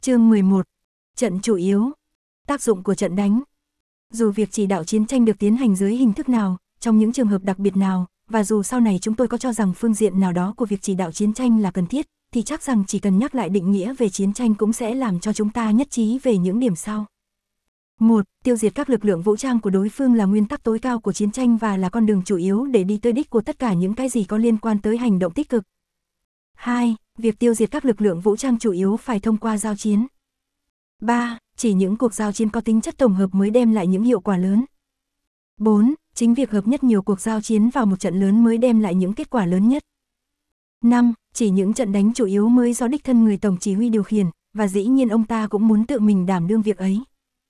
Chương 11. Trận chủ yếu. Tác dụng của trận đánh. Dù việc chỉ đạo chiến tranh được tiến hành dưới hình thức nào, trong những trường hợp đặc biệt nào, và dù sau này chúng tôi có cho rằng phương diện nào đó của việc chỉ đạo chiến tranh là cần thiết, thì chắc rằng chỉ cần nhắc lại định nghĩa về chiến tranh cũng sẽ làm cho chúng ta nhất trí về những điểm sau. 1. Tiêu diệt các lực lượng vũ trang của đối phương là nguyên tắc tối cao của chiến tranh và là con đường chủ yếu để đi tới đích của tất cả những cái gì có liên quan tới hành động tích cực. 2. Việc tiêu diệt các lực lượng vũ trang chủ yếu phải thông qua giao chiến. 3. Chỉ những cuộc giao chiến có tính chất tổng hợp mới đem lại những hiệu quả lớn. 4. Chính việc hợp nhất nhiều cuộc giao chiến vào một trận lớn mới đem lại những kết quả lớn nhất. 5. Chỉ những trận đánh chủ yếu mới do đích thân người tổng chỉ huy điều khiển, và dĩ nhiên ông ta cũng muốn tự mình đảm đương việc ấy.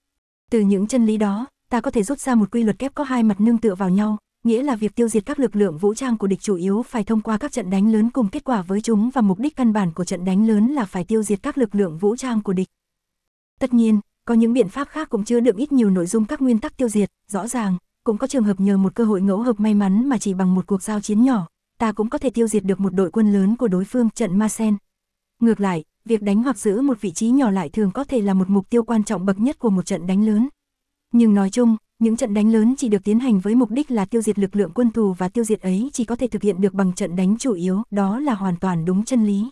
Từ những chân lý đó, ta có thể rút ra một quy luật kép có hai mặt nương tựa vào nhau, nghĩa là việc tiêu diệt các lực lượng vũ trang của địch chủ yếu phải thông qua các trận đánh lớn cùng kết quả với chúng, và mục đích căn bản của trận đánh lớn là phải tiêu diệt các lực lượng vũ trang của địch. Tất nhiên, có những biện pháp khác cũng chứa đựng ít nhiều nội dung các nguyên tắc tiêu diệt, rõ ràng, cũng có trường hợp nhờ một cơ hội ngẫu hợp may mắn mà chỉ bằng một cuộc giao chiến nhỏ, ta cũng có thể tiêu diệt được một đội quân lớn của đối phương, trận Marsen. Ngược lại, việc đánh hoặc giữ một vị trí nhỏ lại thường có thể là một mục tiêu quan trọng bậc nhất của một trận đánh lớn. Nhưng nói chung, những trận đánh lớn chỉ được tiến hành với mục đích là tiêu diệt lực lượng quân thù, và tiêu diệt ấy chỉ có thể thực hiện được bằng trận đánh chủ yếu, đó là hoàn toàn đúng chân lý.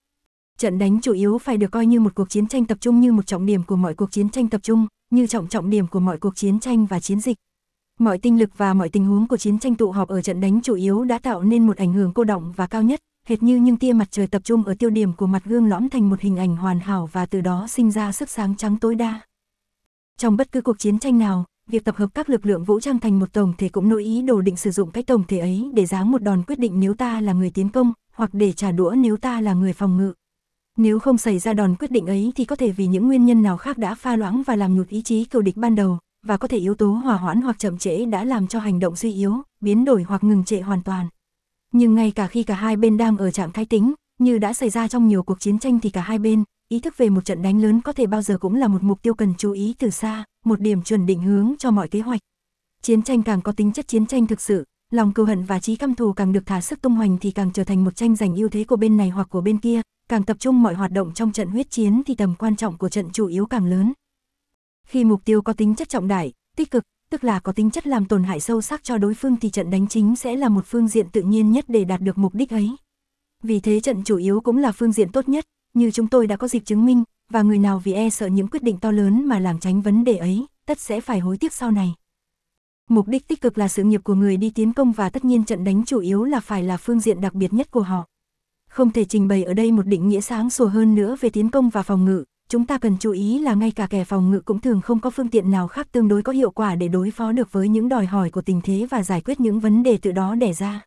Trận đánh chủ yếu phải được coi như một cuộc chiến tranh tập trung, như một trọng điểm của mọi cuộc chiến tranh tập trung, như trọng điểm của mọi cuộc chiến tranh và chiến dịch. Mọi tinh lực và mọi tình huống của chiến tranh tụ họp ở trận đánh chủ yếu đã tạo nên một ảnh hưởng cô đọng và cao nhất, hệt như những tia mặt trời tập trung ở tiêu điểm của mặt gương lõm thành một hình ảnh hoàn hảo, và từ đó sinh ra sức sáng trắng tối đa. Trong bất cứ cuộc chiến tranh nào, việc tập hợp các lực lượng vũ trang thành một tổng thể cũng nội ý đồ định sử dụng cái tổng thể ấy để giáng một đòn quyết định nếu ta là người tiến công, hoặc để trả đũa nếu ta là người phòng ngự. Nếu không xảy ra đòn quyết định ấy thì có thể vì những nguyên nhân nào khác đã pha loãng và làm nhụt ý chí cừu địch ban đầu, và có thể yếu tố hòa hoãn hoặc chậm trễ đã làm cho hành động suy yếu, biến đổi hoặc ngừng trệ hoàn toàn. Nhưng ngay cả khi cả hai bên đang ở trạng thái tĩnh, như đã xảy ra trong nhiều cuộc chiến tranh, thì cả hai bên, ý thức về một trận đánh lớn có thể bao giờ cũng là một mục tiêu cần chú ý từ xa, một điểm chuẩn định hướng cho mọi kế hoạch. Chiến tranh càng có tính chất chiến tranh thực sự, lòng cừu hận và chí căm thù càng được thả sức tung hoành thì càng trở thành một tranh giành ưu thế của bên này hoặc của bên kia, càng tập trung mọi hoạt động trong trận huyết chiến thì tầm quan trọng của trận chủ yếu càng lớn. Khi mục tiêu có tính chất trọng đại, tích cực, tức là có tính chất làm tổn hại sâu sắc cho đối phương, thì trận đánh chính sẽ là một phương diện tự nhiên nhất để đạt được mục đích ấy. Vì thế trận chủ yếu cũng là phương diện tốt nhất, như chúng tôi đã có dịp chứng minh, và người nào vì e sợ những quyết định to lớn mà lảng tránh vấn đề ấy, tất sẽ phải hối tiếc sau này. Mục đích tích cực là sự nghiệp của người đi tiến công, và tất nhiên trận đánh chủ yếu là phải là phương diện đặc biệt nhất của họ. Không thể trình bày ở đây một định nghĩa sáng sủa hơn nữa về tiến công và phòng ngự. Chúng ta cần chú ý là ngay cả kẻ phòng ngự cũng thường không có phương tiện nào khác tương đối có hiệu quả để đối phó được với những đòi hỏi của tình thế và giải quyết những vấn đề từ đó đẻ ra.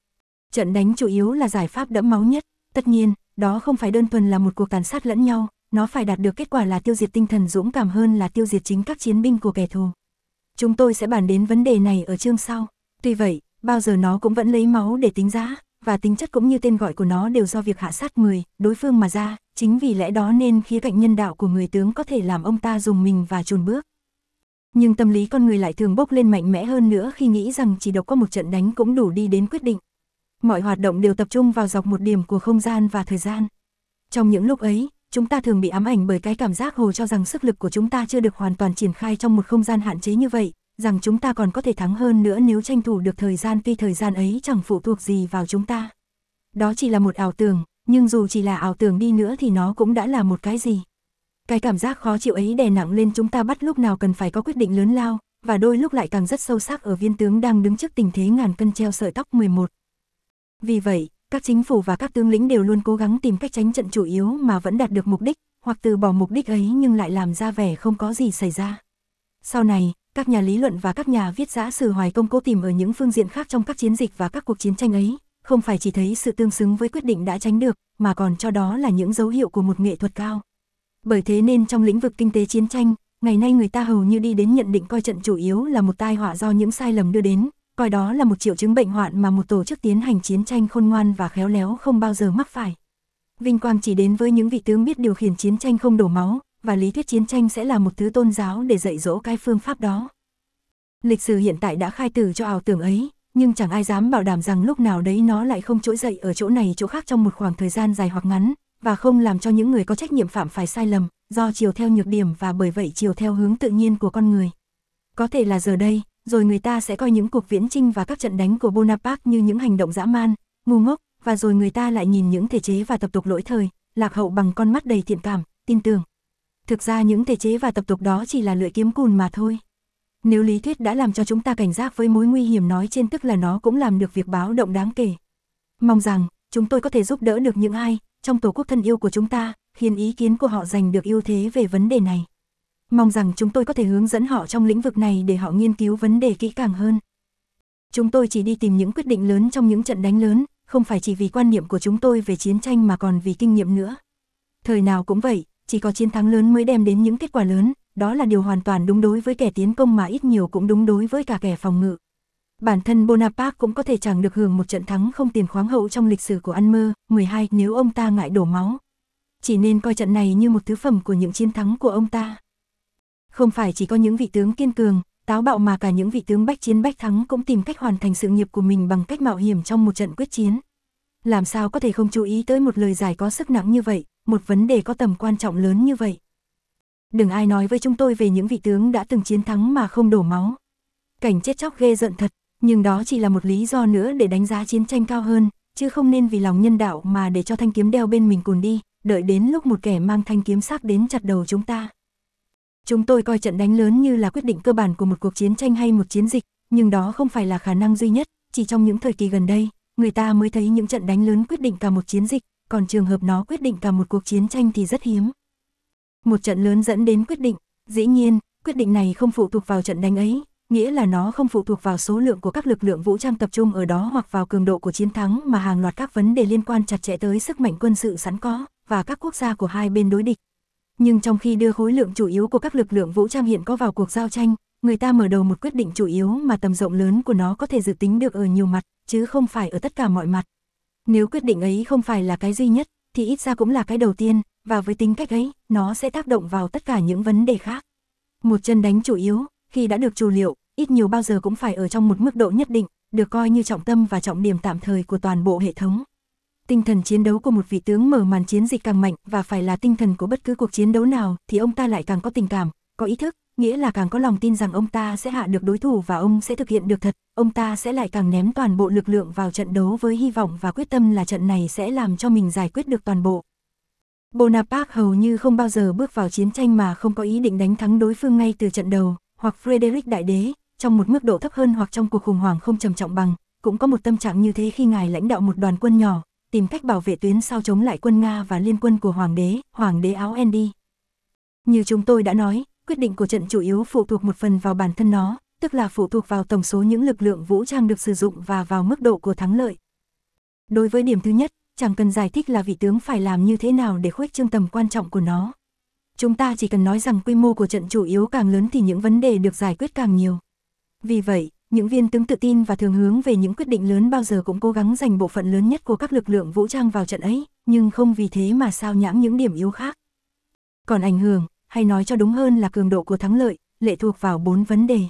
Trận đánh chủ yếu là giải pháp đẫm máu nhất. Tất nhiên, đó không phải đơn thuần là một cuộc tàn sát lẫn nhau, nó phải đạt được kết quả là tiêu diệt tinh thần dũng cảm hơn là tiêu diệt chính các chiến binh của kẻ thù. Chúng tôi sẽ bàn đến vấn đề này ở chương sau. Tuy vậy, bao giờ nó cũng vẫn lấy máu để tính giá, và tính chất cũng như tên gọi của nó đều do việc hạ sát người, đối phương mà ra. Chính vì lẽ đó nên khía cạnh nhân đạo của người tướng có thể làm ông ta dùng mình và chùn bước. Nhưng tâm lý con người lại thường bốc lên mạnh mẽ hơn nữa khi nghĩ rằng chỉ độc có một trận đánh cũng đủ đi đến quyết định. Mọi hoạt động đều tập trung vào dọc một điểm của không gian và thời gian. Trong những lúc ấy, chúng ta thường bị ám ảnh bởi cái cảm giác hồ cho rằng sức lực của chúng ta chưa được hoàn toàn triển khai trong một không gian hạn chế như vậy, rằng chúng ta còn có thể thắng hơn nữa nếu tranh thủ được thời gian, tuy thời gian ấy chẳng phụ thuộc gì vào chúng ta. Đó chỉ là một ảo tưởng, nhưng dù chỉ là ảo tưởng đi nữa thì nó cũng đã là một cái gì. Cái cảm giác khó chịu ấy đè nặng lên chúng ta bắt lúc nào cần phải có quyết định lớn lao, và đôi lúc lại càng rất sâu sắc ở viên tướng đang đứng trước tình thế ngàn cân treo sợi tóc 11. Vì vậy, các chính phủ và các tướng lĩnh đều luôn cố gắng tìm cách tránh trận chủ yếu mà vẫn đạt được mục đích, hoặc từ bỏ mục đích ấy nhưng lại làm ra vẻ không có gì xảy ra. Sau này, các nhà lý luận và các nhà viết giả sử hoài công cố tìm ở những phương diện khác trong các chiến dịch và các cuộc chiến tranh ấy, không phải chỉ thấy sự tương xứng với quyết định đã tránh được, mà còn cho đó là những dấu hiệu của một nghệ thuật cao. Bởi thế nên trong lĩnh vực kinh tế chiến tranh, ngày nay người ta hầu như đi đến nhận định coi trận chủ yếu là một tai họa do những sai lầm đưa đến, coi đó là một triệu chứng bệnh hoạn mà một tổ chức tiến hành chiến tranh khôn ngoan và khéo léo không bao giờ mắc phải. Vinh quang chỉ đến với những vị tướng biết điều khiển chiến tranh không đổ máu, và lý thuyết chiến tranh sẽ là một thứ tôn giáo để dạy dỗ cái phương pháp đó. Lịch sử hiện tại đã khai tử cho ảo tưởng ấy, nhưng chẳng ai dám bảo đảm rằng lúc nào đấy nó lại không trỗi dậy ở chỗ này chỗ khác trong một khoảng thời gian dài hoặc ngắn, và không làm cho những người có trách nhiệm phạm phải sai lầm, do chiều theo nhược điểm và bởi vậy chiều theo hướng tự nhiên của con người. Có thể là giờ đây, rồi người ta sẽ coi những cuộc viễn chinh và các trận đánh của Bonaparte như những hành động dã man, ngu ngốc, và rồi người ta lại nhìn những thể chế và tập tục lỗi thời, lạc hậu bằng con mắt đầy thiện cảm, tin tưởng. Thực ra những thể chế và tập tục đó chỉ là lưỡi kiếm cùn mà thôi. Nếu lý thuyết đã làm cho chúng ta cảnh giác với mối nguy hiểm nói trên, tức là nó cũng làm được việc báo động đáng kể. Mong rằng, chúng tôi có thể giúp đỡ được những ai trong tổ quốc thân yêu của chúng ta, khiến ý kiến của họ giành được ưu thế về vấn đề này. Mong rằng chúng tôi có thể hướng dẫn họ trong lĩnh vực này để họ nghiên cứu vấn đề kỹ càng hơn. Chúng tôi chỉ đi tìm những quyết định lớn trong những trận đánh lớn, không phải chỉ vì quan niệm của chúng tôi về chiến tranh mà còn vì kinh nghiệm nữa. Thời nào cũng vậy, chỉ có chiến thắng lớn mới đem đến những kết quả lớn, đó là điều hoàn toàn đúng đối với kẻ tiến công mà ít nhiều cũng đúng đối với cả kẻ phòng ngự. Bản thân Bonaparte cũng có thể chẳng được hưởng một trận thắng không tiền khoáng hậu trong lịch sử của ăn mơ. 12 nếu ông ta ngại đổ máu. Chỉ nên coi trận này như một thứ phẩm của những chiến thắng của ông ta. Không phải chỉ có những vị tướng kiên cường, táo bạo mà cả những vị tướng bách chiến bách thắng cũng tìm cách hoàn thành sự nghiệp của mình bằng cách mạo hiểm trong một trận quyết chiến. Làm sao có thể không chú ý tới một lời giải có sức nặng như vậy, một vấn đề có tầm quan trọng lớn như vậy. Đừng ai nói với chúng tôi về những vị tướng đã từng chiến thắng mà không đổ máu. Cảnh chết chóc ghê rợn thật, nhưng đó chỉ là một lý do nữa để đánh giá chiến tranh cao hơn, chứ không nên vì lòng nhân đạo mà để cho thanh kiếm đeo bên mình cùn đi, đợi đến lúc một kẻ mang thanh kiếm sắc đến chặt đầu chúng ta. Chúng tôi coi trận đánh lớn như là quyết định cơ bản của một cuộc chiến tranh hay một chiến dịch, nhưng đó không phải là khả năng duy nhất, chỉ trong những thời kỳ gần đây, người ta mới thấy những trận đánh lớn quyết định cả một chiến dịch, còn trường hợp nó quyết định cả một cuộc chiến tranh thì rất hiếm. Một trận lớn dẫn đến quyết định, dĩ nhiên, quyết định này không phụ thuộc vào trận đánh ấy, nghĩa là nó không phụ thuộc vào số lượng của các lực lượng vũ trang tập trung ở đó hoặc vào cường độ của chiến thắng mà hàng loạt các vấn đề liên quan chặt chẽ tới sức mạnh quân sự sẵn có và các quốc gia của hai bên đối địch. Nhưng trong khi đưa khối lượng chủ yếu của các lực lượng vũ trang hiện có vào cuộc giao tranh, người ta mở đầu một quyết định chủ yếu mà tầm rộng lớn của nó có thể dự tính được ở nhiều mặt, chứ không phải ở tất cả mọi mặt. Nếu quyết định ấy không phải là cái duy nhất, thì ít ra cũng là cái đầu tiên, và với tính cách ấy, nó sẽ tác động vào tất cả những vấn đề khác. Một trận đánh chủ yếu, khi đã được chủ liệu, ít nhiều bao giờ cũng phải ở trong một mức độ nhất định, được coi như trọng tâm và trọng điểm tạm thời của toàn bộ hệ thống. Tinh thần chiến đấu của một vị tướng mở màn chiến dịch càng mạnh và phải là tinh thần của bất cứ cuộc chiến đấu nào thì ông ta lại càng có tình cảm, có ý thức, nghĩa là càng có lòng tin rằng ông ta sẽ hạ được đối thủ và ông sẽ thực hiện được thật, ông ta sẽ lại càng ném toàn bộ lực lượng vào trận đấu với hy vọng và quyết tâm là trận này sẽ làm cho mình giải quyết được toàn bộ. Bonaparte hầu như không bao giờ bước vào chiến tranh mà không có ý định đánh thắng đối phương ngay từ trận đầu, hoặc Frederick Đại Đế, trong một mức độ thấp hơn hoặc trong cuộc khủng hoảng không trầm trọng bằng, cũng có một tâm trạng như thế khi ngài lãnh đạo một đoàn quân nhỏ, tìm cách bảo vệ tuyến sau chống lại quân Nga và liên quân của Hoàng đế áo Andy. Như chúng tôi đã nói, quyết định của trận chủ yếu phụ thuộc một phần vào bản thân nó, tức là phụ thuộc vào tổng số những lực lượng vũ trang được sử dụng và vào mức độ của thắng lợi. Đối với điểm thứ nhất, chẳng cần giải thích là vị tướng phải làm như thế nào để khuếch trương tầm quan trọng của nó. Chúng ta chỉ cần nói rằng quy mô của trận chủ yếu càng lớn thì những vấn đề được giải quyết càng nhiều. Vì vậy, những viên tướng tự tin và thường hướng về những quyết định lớn bao giờ cũng cố gắng dành bộ phận lớn nhất của các lực lượng vũ trang vào trận ấy, nhưng không vì thế mà sao nhãng những điểm yếu khác. Còn ảnh hưởng, hay nói cho đúng hơn là cường độ của thắng lợi, lệ thuộc vào 4 vấn đề.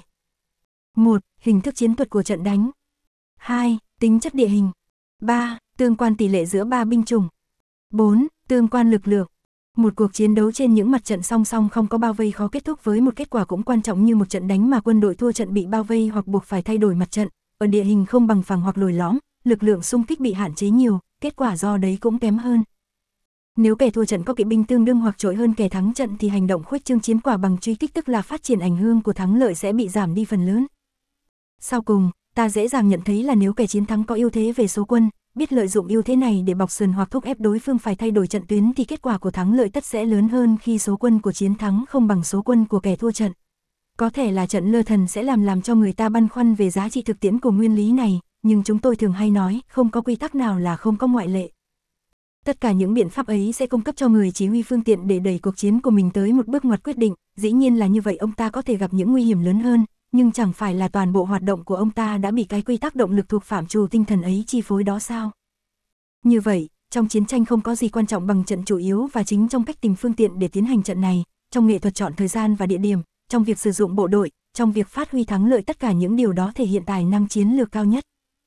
1. Hình thức chiến thuật của trận đánh. 2. Tính chất địa hình. 3. Tương quan tỷ lệ giữa 3 binh chủng. 4. Tương quan lực lượng. Một cuộc chiến đấu trên những mặt trận song song không có bao vây khó kết thúc với một kết quả cũng quan trọng như một trận đánh mà quân đội thua trận bị bao vây hoặc buộc phải thay đổi mặt trận, ở địa hình không bằng phẳng hoặc lồi lõm, lực lượng xung kích bị hạn chế nhiều, kết quả do đấy cũng kém hơn. Nếu kẻ thua trận có kỵ binh tương đương hoặc trội hơn kẻ thắng trận thì hành động khuếch trương chiến quả bằng truy kích tức là phát triển ảnh hưởng của thắng lợi sẽ bị giảm đi phần lớn. Sau cùng, ta dễ dàng nhận thấy là nếu kẻ chiến thắng có ưu thế về số quân, biết lợi dụng ưu thế này để bọc sườn hoặc thúc ép đối phương phải thay đổi trận tuyến thì kết quả của thắng lợi tất sẽ lớn hơn khi số quân của chiến thắng không bằng số quân của kẻ thua trận. Có thể là trận lơ thần sẽ làm cho người ta băn khoăn về giá trị thực tiễn của nguyên lý này, nhưng chúng tôi thường hay nói không có quy tắc nào là không có ngoại lệ. Tất cả những biện pháp ấy sẽ cung cấp cho người chỉ huy phương tiện để đẩy cuộc chiến của mình tới một bước ngoặt quyết định, dĩ nhiên là như vậy ông ta có thể gặp những nguy hiểm lớn hơn, nhưng chẳng phải là toàn bộ hoạt động của ông ta đã bị cái quy tắc động lực thuộc phạm trù tinh thần ấy chi phối đó sao? Như vậy, trong chiến tranh không có gì quan trọng bằng trận chủ yếu và chính trong cách tìm phương tiện để tiến hành trận này, trong nghệ thuật chọn thời gian và địa điểm, trong việc sử dụng bộ đội, trong việc phát huy thắng lợi tất cả những điều đó thể hiện tài năng chiến lược cao nhất.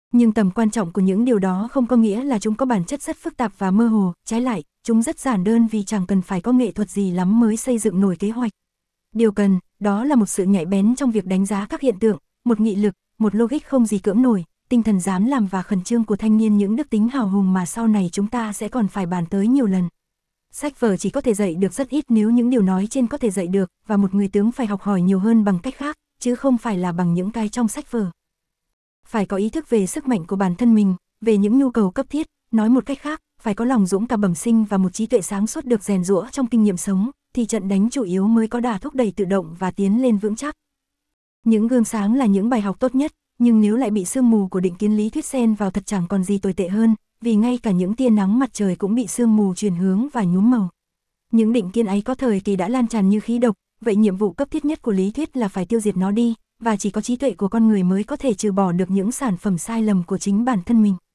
Nhưng tầm quan trọng của những điều đó không có nghĩa là chúng có bản chất rất phức tạp và mơ hồ, trái lại, chúng rất giản đơn vì chẳng cần phải có nghệ thuật gì lắm mới xây dựng nổi kế hoạch. Điều cần, đó là một sự nhạy bén trong việc đánh giá các hiện tượng, một nghị lực, một logic không gì cưỡng nổi, tinh thần dám làm và khẩn trương của thanh niên, những đức tính hào hùng mà sau này chúng ta sẽ còn phải bàn tới nhiều lần. Sách vở chỉ có thể dạy được rất ít nếu những điều nói trên có thể dạy được, và một người tướng phải học hỏi nhiều hơn bằng cách khác, chứ không phải là bằng những cái trong sách vở. Phải có ý thức về sức mạnh của bản thân mình, về những nhu cầu cấp thiết, nói một cách khác, phải có lòng dũng cảm bẩm sinh và một trí tuệ sáng suốt được rèn giũa trong kinh nghiệm sống, thì trận đánh chủ yếu mới có đà thúc đẩy tự động và tiến lên vững chắc. Những gương sáng là những bài học tốt nhất, nhưng nếu lại bị sương mù của định kiến lý thuyết xen vào thật chẳng còn gì tồi tệ hơn, vì ngay cả những tia nắng mặt trời cũng bị sương mù chuyển hướng và nhuốm màu. Những định kiến ấy có thời kỳ đã lan tràn như khí độc, vậy nhiệm vụ cấp thiết nhất của lý thuyết là phải tiêu diệt nó đi, và chỉ có trí tuệ của con người mới có thể trừ bỏ được những sản phẩm sai lầm của chính bản thân mình.